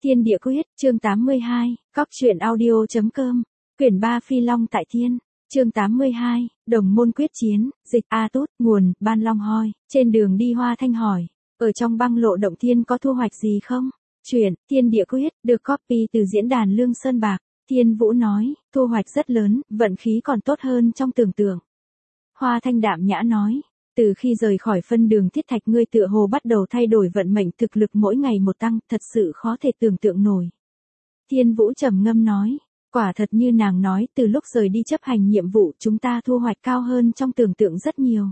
Thiên địa quyết, chương 82, cóc truyện audio.com, quyển 3 Phi Long tại thiên, chương 82, đồng môn quyết chiến, dịch A Tút, nguồn, Ban Long Hoi, trên đường đi Hoa Thanh hỏi, ở trong băng lộ động thiên có thu hoạch gì không? Truyện, Thiên địa quyết, được copy từ diễn đàn Lương Sơn Bạc, Thiên Vũ nói, thu hoạch rất lớn, vận khí còn tốt hơn trong tưởng tượng. Hoa Thanh đạm nhã nói, từ khi rời khỏi phân đường thiết thạch ngươi tựa hồ bắt đầu thay đổi vận mệnh, thực lực mỗi ngày một tăng, thật sự khó thể tưởng tượng nổi. Thiên Vũ trầm ngâm nói, quả thật như nàng nói, từ lúc rời đi chấp hành nhiệm vụ chúng ta thu hoạch cao hơn trong tưởng tượng rất nhiều.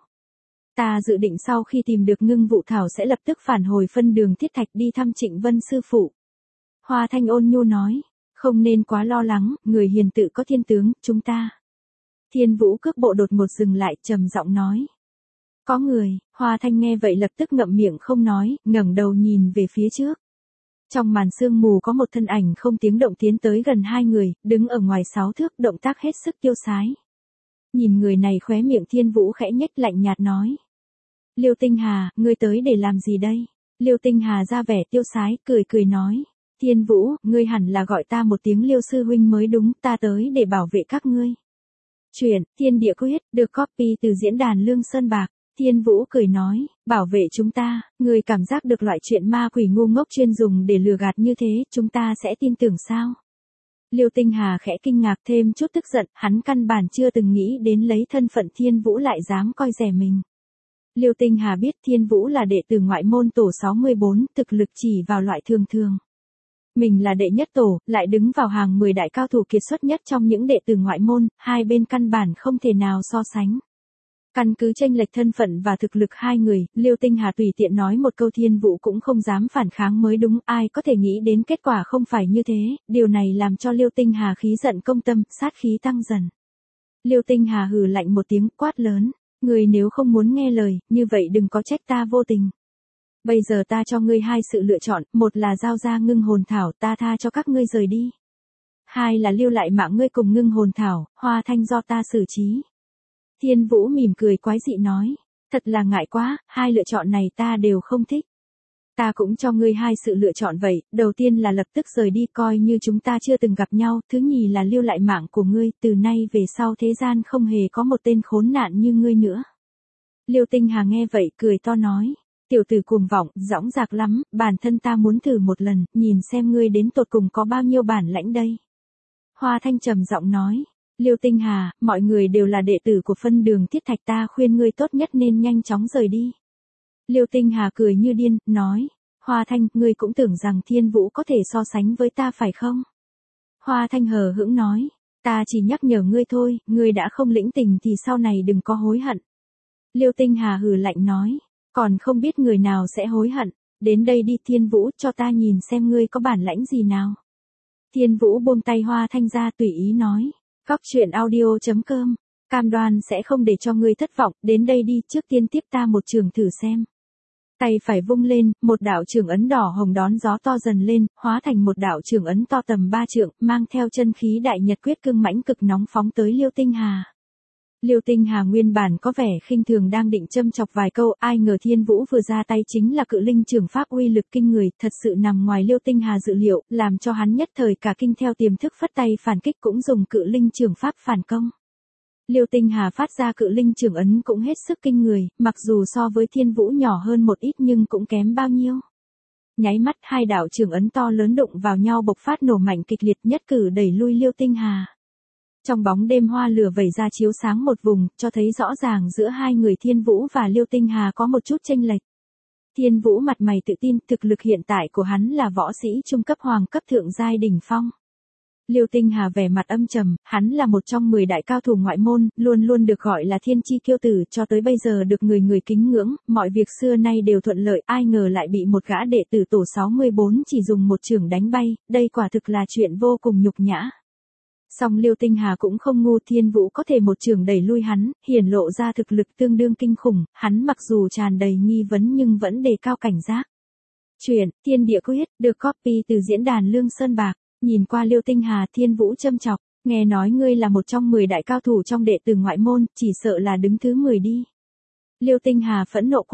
Ta dự định sau khi tìm được Ngưng Vũ Thảo sẽ lập tức phản hồi phân đường thiết thạch đi thăm Trịnh Vân sư phụ. Hoa Thanh ôn nhu nói, không nên quá lo lắng, người hiền tự có thiên tướng, chúng ta. Thiên Vũ cước bộ đột ngột dừng lại, trầm giọng nói. Có người, Hoa Thanh nghe vậy lập tức ngậm miệng không nói, ngẩng đầu nhìn về phía trước. Trong màn sương mù có một thân ảnh không tiếng động tiến tới gần hai người, đứng ở ngoài 6 thước, động tác hết sức tiêu sái. Nhìn người này khóe miệng Thiên Vũ khẽ nhếch lạnh nhạt nói. Liêu Tinh Hà, ngươi tới để làm gì đây? Liêu Tinh Hà ra vẻ tiêu sái, cười cười nói. Thiên Vũ, ngươi hẳn là gọi ta một tiếng Liêu sư huynh mới đúng, ta tới để bảo vệ các ngươi. Truyện, Thiên địa quyết, được copy từ diễn đàn Lương Sơn Bạc. Thiên Vũ cười nói, bảo vệ chúng ta, người cảm giác được loại chuyện ma quỷ ngu ngốc chuyên dùng để lừa gạt như thế, chúng ta sẽ tin tưởng sao? Liêu Tinh Hà khẽ kinh ngạc thêm chút tức giận, hắn căn bản chưa từng nghĩ đến lấy thân phận Thiên Vũ lại dám coi rẻ mình. Liêu Tinh Hà biết Thiên Vũ là đệ tử ngoại môn tổ 64, thực lực chỉ vào loại thường thường. Mình là đệ nhất tổ, lại đứng vào hàng 10 đại cao thủ kiệt xuất nhất trong những đệ tử ngoại môn, hai bên căn bản không thể nào so sánh. Căn cứ chênh lệch thân phận và thực lực hai người, Liêu Tinh Hà tùy tiện nói một câu Thiên Vũ cũng không dám phản kháng mới đúng, ai có thể nghĩ đến kết quả không phải như thế, điều này làm cho Liêu Tinh Hà khí giận công tâm, sát khí tăng dần. Liêu Tinh Hà hừ lạnh một tiếng quát lớn, người nếu không muốn nghe lời, như vậy đừng có trách ta vô tình. Bây giờ ta cho ngươi hai sự lựa chọn, một là giao ra Ngưng Hồn Thảo, ta tha cho các ngươi rời đi. Hai là lưu lại mạng ngươi cùng Ngưng Hồn Thảo, Hoa Thanh do ta xử trí. Thiên Vũ mỉm cười quái dị nói, thật là ngại quá, hai lựa chọn này ta đều không thích. Ta cũng cho ngươi hai sự lựa chọn vậy, đầu tiên là lập tức rời đi coi như chúng ta chưa từng gặp nhau, thứ nhì là lưu lại mạng của ngươi, từ nay về sau thế gian không hề có một tên khốn nạn như ngươi nữa. Liêu Tinh Hà nghe vậy cười to nói, tiểu tử cuồng vọng, dõng dạc lắm, bản thân ta muốn thử một lần, nhìn xem ngươi đến tột cùng có bao nhiêu bản lãnh đây. Hoa Thanh trầm giọng nói. Liêu Tinh Hà, mọi người đều là đệ tử của phân đường thiết thạch, ta khuyên ngươi tốt nhất nên nhanh chóng rời đi. Liêu Tinh Hà cười như điên, nói, Hoa Thanh, ngươi cũng tưởng rằng Thiên Vũ có thể so sánh với ta phải không? Hoa Thanh hờ hững nói, ta chỉ nhắc nhở ngươi thôi, ngươi đã không lĩnh tình thì sau này đừng có hối hận. Liêu Tinh Hà hừ lạnh nói, còn không biết người nào sẽ hối hận, đến đây đi Thiên Vũ, cho ta nhìn xem ngươi có bản lãnh gì nào. Thiên Vũ buông tay Hoa Thanh ra tùy ý nói. Cóc truyện audio.com, cam đoan sẽ không để cho ngươi thất vọng, đến đây đi, trước tiên tiếp ta một trường thử xem. Tay phải vung lên, một đạo trường ấn đỏ hồng đón gió to dần lên, hóa thành một đạo trường ấn to tầm 3 trượng, mang theo chân khí đại nhật quyết cương mãnh cực nóng phóng tới Liêu Tinh Hà. Liêu Tinh Hà nguyên bản có vẻ khinh thường đang định châm chọc vài câu, ai ngờ Thiên Vũ vừa ra tay chính là cự linh trường pháp uy lực kinh người, thật sự nằm ngoài Liêu Tinh Hà dự liệu, làm cho hắn nhất thời cả kinh theo tiềm thức phất tay phản kích cũng dùng cự linh trường pháp phản công. Liêu Tinh Hà phát ra cự linh trường ấn cũng hết sức kinh người, mặc dù so với Thiên Vũ nhỏ hơn một ít nhưng cũng kém bao nhiêu. Nháy mắt hai đạo trường ấn to lớn đụng vào nhau bộc phát nổ mạnh kịch liệt, nhất cử đẩy lui Liêu Tinh Hà. Trong bóng đêm hoa lửa vẩy ra chiếu sáng một vùng, cho thấy rõ ràng giữa hai người Thiên Vũ và Liêu Tinh Hà có một chút chênh lệch. Thiên Vũ mặt mày tự tin, thực lực hiện tại của hắn là võ sĩ trung cấp hoàng cấp thượng giai đỉnh phong. Liêu Tinh Hà vẻ mặt âm trầm, hắn là một trong 10 đại cao thủ ngoại môn, luôn luôn được gọi là thiên chi kiêu tử, cho tới bây giờ được người người kính ngưỡng, mọi việc xưa nay đều thuận lợi, ai ngờ lại bị một gã đệ tử tổ 64 chỉ dùng một chưởng đánh bay, đây quả thực là chuyện vô cùng nhục nhã. Song Liêu Tinh Hà cũng không ngu, Thiên Vũ có thể một trường đẩy lui hắn, hiển lộ ra thực lực tương đương kinh khủng, hắn mặc dù tràn đầy nghi vấn nhưng vẫn đề cao cảnh giác. Truyện, Thiên địa quyết, được copy từ diễn đàn Lương Sơn Bạc, nhìn qua Liêu Tinh Hà Thiên Vũ châm chọc, nghe nói ngươi là một trong 10 đại cao thủ trong đệ tử ngoại môn, chỉ sợ là đứng thứ 10 đi. Liêu Tinh Hà phẫn nộ quát,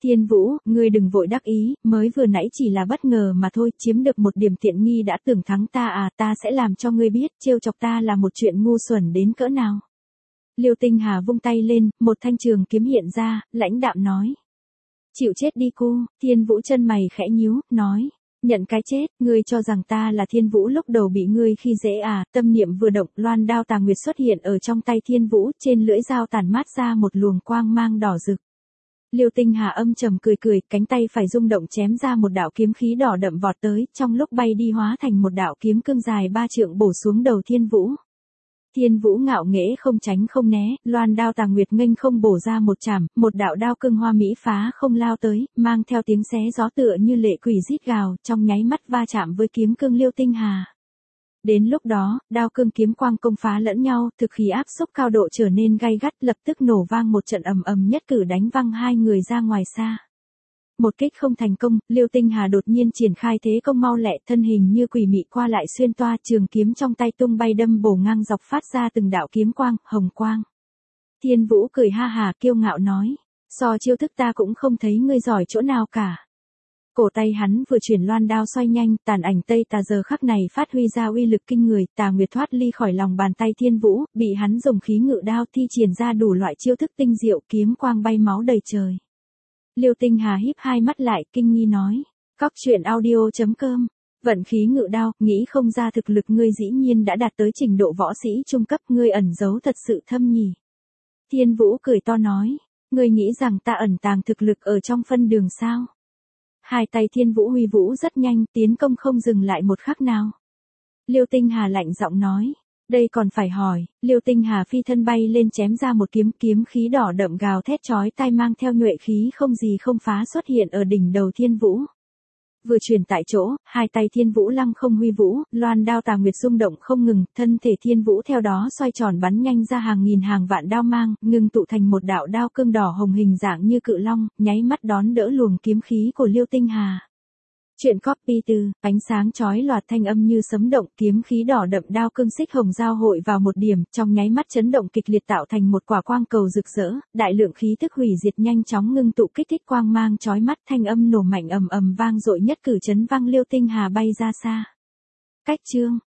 Thiên Vũ, ngươi đừng vội đắc ý, mới vừa nãy chỉ là bất ngờ mà thôi, chiếm được một điểm tiện nghi đã tưởng thắng ta à, ta sẽ làm cho ngươi biết, trêu chọc ta là một chuyện ngu xuẩn đến cỡ nào. Liêu Tinh Hà vung tay lên, một thanh trường kiếm hiện ra, lãnh đạm nói. Chịu chết đi cô, Thiên Vũ chân mày khẽ nhíu, nói. Nhận cái chết, ngươi cho rằng ta là Thiên Vũ lúc đầu bị ngươi khi dễ à, tâm niệm vừa động, loan đao tà nguyệt xuất hiện ở trong tay Thiên Vũ, trên lưỡi dao tản mát ra một luồng quang mang đỏ rực. Liêu Tinh Hà âm trầm cười cười, cánh tay phải rung động chém ra một đạo kiếm khí đỏ đậm vọt tới, trong lúc bay đi hóa thành một đạo kiếm cương dài 3 trượng bổ xuống đầu Thiên Vũ. Thiên Vũ ngạo nghễ không tránh không né, loan đao tà nguyệt nghênh không bổ ra một chảm, một đạo đao cương hoa mỹ phá không lao tới, mang theo tiếng xé gió tựa như lệ quỷ rít gào, trong nháy mắt va chạm với kiếm cương Liêu Tinh Hà. Đến lúc đó, đao cương kiếm quang công phá lẫn nhau, thực khí áp xúc cao độ trở nên gay gắt, lập tức nổ vang một trận ầm ầm nhất cử đánh văng hai người ra ngoài xa. Một kích không thành công, Liêu Tinh Hà đột nhiên triển khai thế công mau lẹ, thân hình như quỷ mị qua lại xuyên toa, trường kiếm trong tay tung bay đâm bổ ngang dọc phát ra từng đạo kiếm quang, hồng quang. Thiên Vũ cười ha hà kiêu ngạo nói, so chiêu thức ta cũng không thấy ngươi giỏi chỗ nào cả. Cổ tay hắn vừa chuyển loan đao xoay nhanh, tàn ảnh Tây Tà giờ khắc này phát huy ra uy lực kinh người, Tà Nguyệt thoát ly khỏi lòng bàn tay Thiên Vũ, bị hắn dùng khí ngự đao thi triển ra đủ loại chiêu thức tinh diệu, kiếm quang bay máu đầy trời. Liêu Tinh Hà híp hai mắt lại, kinh nghi nói, cóc truyện audio.com, vận khí ngự đao, nghĩ không ra thực lực ngươi dĩ nhiên đã đạt tới trình độ võ sĩ trung cấp, ngươi ẩn giấu thật sự thâm nhỉ. Thiên Vũ cười to nói, ngươi nghĩ rằng ta ẩn tàng thực lực ở trong phân đường sao? Hai tay Thiên Vũ huy vũ rất nhanh, tiến công không dừng lại một khắc nào. Liêu Tinh Hà lạnh giọng nói, đây còn phải hỏi, Liêu Tinh Hà phi thân bay lên chém ra một kiếm, kiếm khí đỏ đậm gào thét chói tai mang theo nhuệ khí không gì không phá xuất hiện ở đỉnh đầu Thiên Vũ. Vừa chuyển tại chỗ, hai tay Thiên Vũ lăng không huy vũ, loan đao tà nguyệt rung động không ngừng, thân thể Thiên Vũ theo đó xoay tròn bắn nhanh ra hàng nghìn hàng vạn đao mang, ngưng tụ thành một đạo đao cương đỏ hồng hình dạng như cự long, nháy mắt đón đỡ luồng kiếm khí của Liêu Tinh Hà. Chuyện copy từ, ánh sáng chói lòa thanh âm như sấm động, kiếm khí đỏ đậm đao cương xích hồng giao hội vào một điểm, trong nháy mắt chấn động kịch liệt tạo thành một quả quang cầu rực rỡ, đại lượng khí tức hủy diệt nhanh chóng ngưng tụ kích thích quang mang chói mắt, thanh âm nổ mạnh ầm ầm vang dội nhất cử chấn vang Liêu Tinh Hà bay ra xa. Cách chương